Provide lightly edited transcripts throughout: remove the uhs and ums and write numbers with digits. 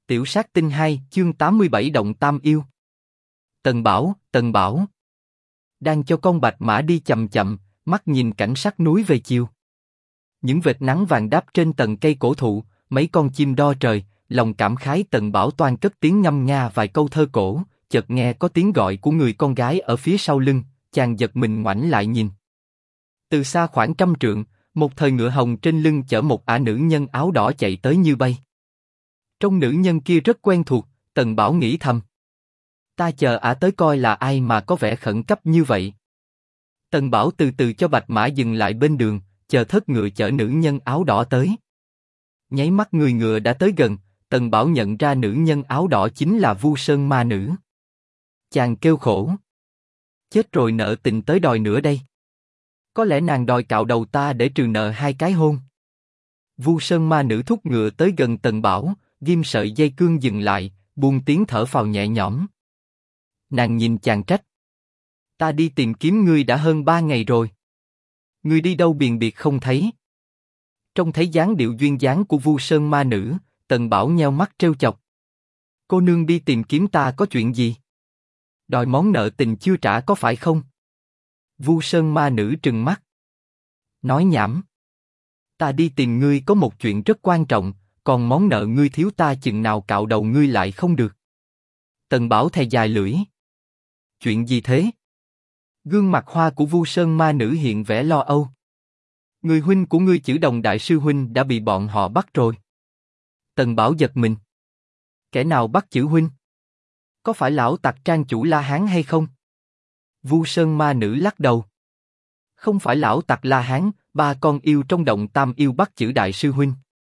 Tiểu sát tinh 2, chương 87 động tam yêu. Tần Bảo. Đang cho con bạch mã đi chậm chậm, mắt nhìn cảnh sắc núi về chiều. Những vệt nắng vàng đáp trên tầng cây cổ thụ, mấy con chim đo trời, lòng cảm khái Tần Bảo toan cất tiếng ngâm nga vài câu thơ cổ, chợt nghe có tiếng gọi của người con gái ở phía sau lưng, chàng giật mình ngoảnh lại nhìn. Từ xa khoảng 100 trượng, một thời ngựa hồng trên lưng chở một ả nữ nhân áo đỏ chạy tới như bay. Trong nữ nhân kia rất quen thuộc, Tần Bảo nghĩ thầm. Ta chờ ả tới coi là ai mà có vẻ khẩn cấp như vậy. Tần Bảo từ từ cho bạch mã dừng lại bên đường, chờ thất ngựa chở nữ nhân áo đỏ tới. Nháy mắt người ngựa đã tới gần, Tần Bảo nhận ra nữ nhân áo đỏ chính là Vu Sơn ma nữ. Chàng kêu khổ. Chết rồi, nợ tình tới đòi nữa đây. Có lẽ nàng đòi cạo đầu ta để trừ nợ 2 cái hôn. Vu Sơn ma nữ thúc ngựa tới gần Tần Bảo, ghim sợi dây cương dừng lại, buông tiếng thở phào nhẹ nhõm. Nàng nhìn chàng trách. Ta đi tìm kiếm ngươi đã hơn 3 ngày rồi. Ngươi đi đâu biền biệt không thấy. Trông thấy dáng điệu duyên dáng của Vu Sơn ma nữ, Tần Bảo nheo mắt trêu chọc. Cô nương đi tìm kiếm ta có chuyện gì? Đòi món nợ tình chưa trả có phải không? Vu Sơn ma nữ trừng mắt. Nói nhảm. Ta đi tìm ngươi có một chuyện rất quan trọng, còn món nợ ngươi thiếu ta chừng nào cạo đầu ngươi lại không được. Tần Bảo thè dài lưỡi. Chuyện gì thế? Gương mặt hoa của Vu Sơn ma nữ hiện vẻ lo âu. Người huynh của ngươi Chử Đồng đại sư huynh đã bị bọn họ bắt rồi. Tần Bảo giật mình. Kẻ nào bắt Chử huynh? Có phải lão tặc trang chủ La Hán hay không? Vu Sơn ma nữ lắc đầu. Không phải lão tặc La Hán, 3 con yêu trong động tam yêu bắt Chử đại sư huynh.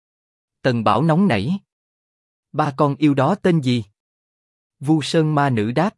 Tần Bảo nóng nảy. 3 con yêu đó tên gì? Vu Sơn ma nữ đáp.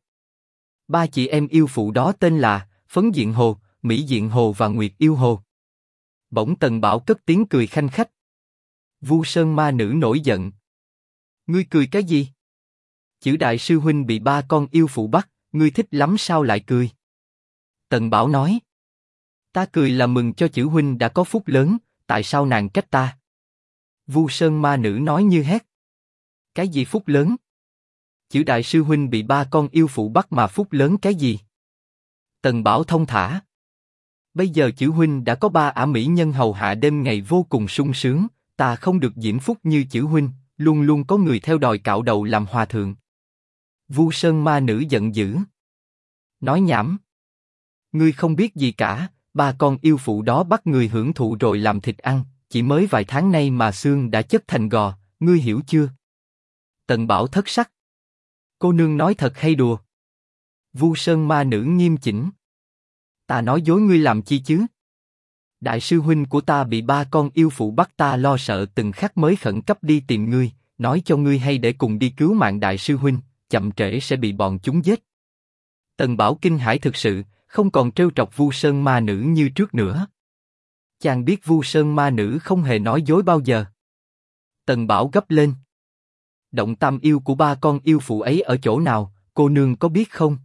3 chị em yêu phụ đó tên là Phấn Diện Hồ, Mỹ Diện Hồ và Nguyệt Yêu Hồ. Bỗng Tần Bảo cất tiếng cười khanh khách. Vu Sơn ma nữ nổi giận. Ngươi cười cái gì? Chử đại sư huynh bị 3 con yêu phụ bắt, ngươi thích lắm sao lại cười? Tần Bảo nói. Ta cười là mừng cho Chử huynh đã có phúc lớn, tại sao nàng trách ta? Vu Sơn ma nữ nói như hét. Cái gì phúc lớn? Chử đại sư huynh bị 3 con yêu phụ bắt mà phúc lớn cái gì? Tần Bảo thông thả. Bây giờ Chử huynh đã có 3 ả mỹ nhân hầu hạ đêm ngày vô cùng sung sướng, ta không được diễm phúc như Chử huynh, luôn luôn có người theo đòi cạo đầu làm hòa thượng. Vu Sơn ma nữ giận dữ. Nói nhảm. Ngươi không biết gì cả, 3 con yêu phụ đó bắt người hưởng thụ rồi làm thịt ăn, chỉ mới vài tháng nay mà xương đã chất thành gò, ngươi hiểu chưa? Tần Bảo thất sắc. Cô nương nói thật hay đùa? Vu Sơn ma nữ nghiêm chỉnh. Ta nói dối ngươi làm chi chứ? Đại sư huynh của ta bị 3 con yêu phụ bắt, ta lo sợ từng khắc mới khẩn cấp đi tìm ngươi, nói cho ngươi hay để cùng đi cứu mạng đại sư huynh, chậm trễ sẽ bị bọn chúng giết. Tần Bảo kinh hãi thực sự, không còn trêu trọc Vu Sơn ma nữ như trước nữa. Chàng biết Vu Sơn ma nữ không hề nói dối bao giờ. Tần Bảo gấp lên. Động tam yêu của 3 con yêu phụ ấy ở chỗ nào, cô nương có biết không?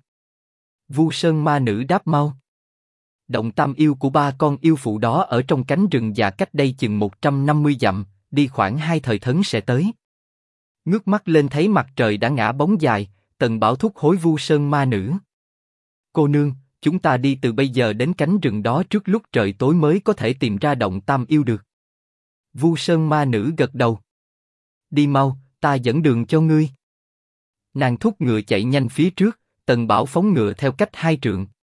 Vu Sơn ma nữ đáp mau. Động tam yêu của 3 con yêu phụ đó ở trong cánh rừng già cách đây chừng 150 dặm, đi khoảng 2 thời thấn sẽ tới. Ngước mắt lên thấy mặt trời đã ngã bóng dài, Tần Bảo thúc hối Vu Sơn ma nữ. Cô nương, chúng ta đi từ bây giờ đến cánh rừng đó trước lúc trời tối mới có thể tìm ra động tam yêu được. Vu Sơn ma nữ gật đầu. Đi mau, ta dẫn đường cho ngươi. Nàng thúc ngựa chạy nhanh phía trước, Tần Bảo phóng ngựa theo cách 2 trượng.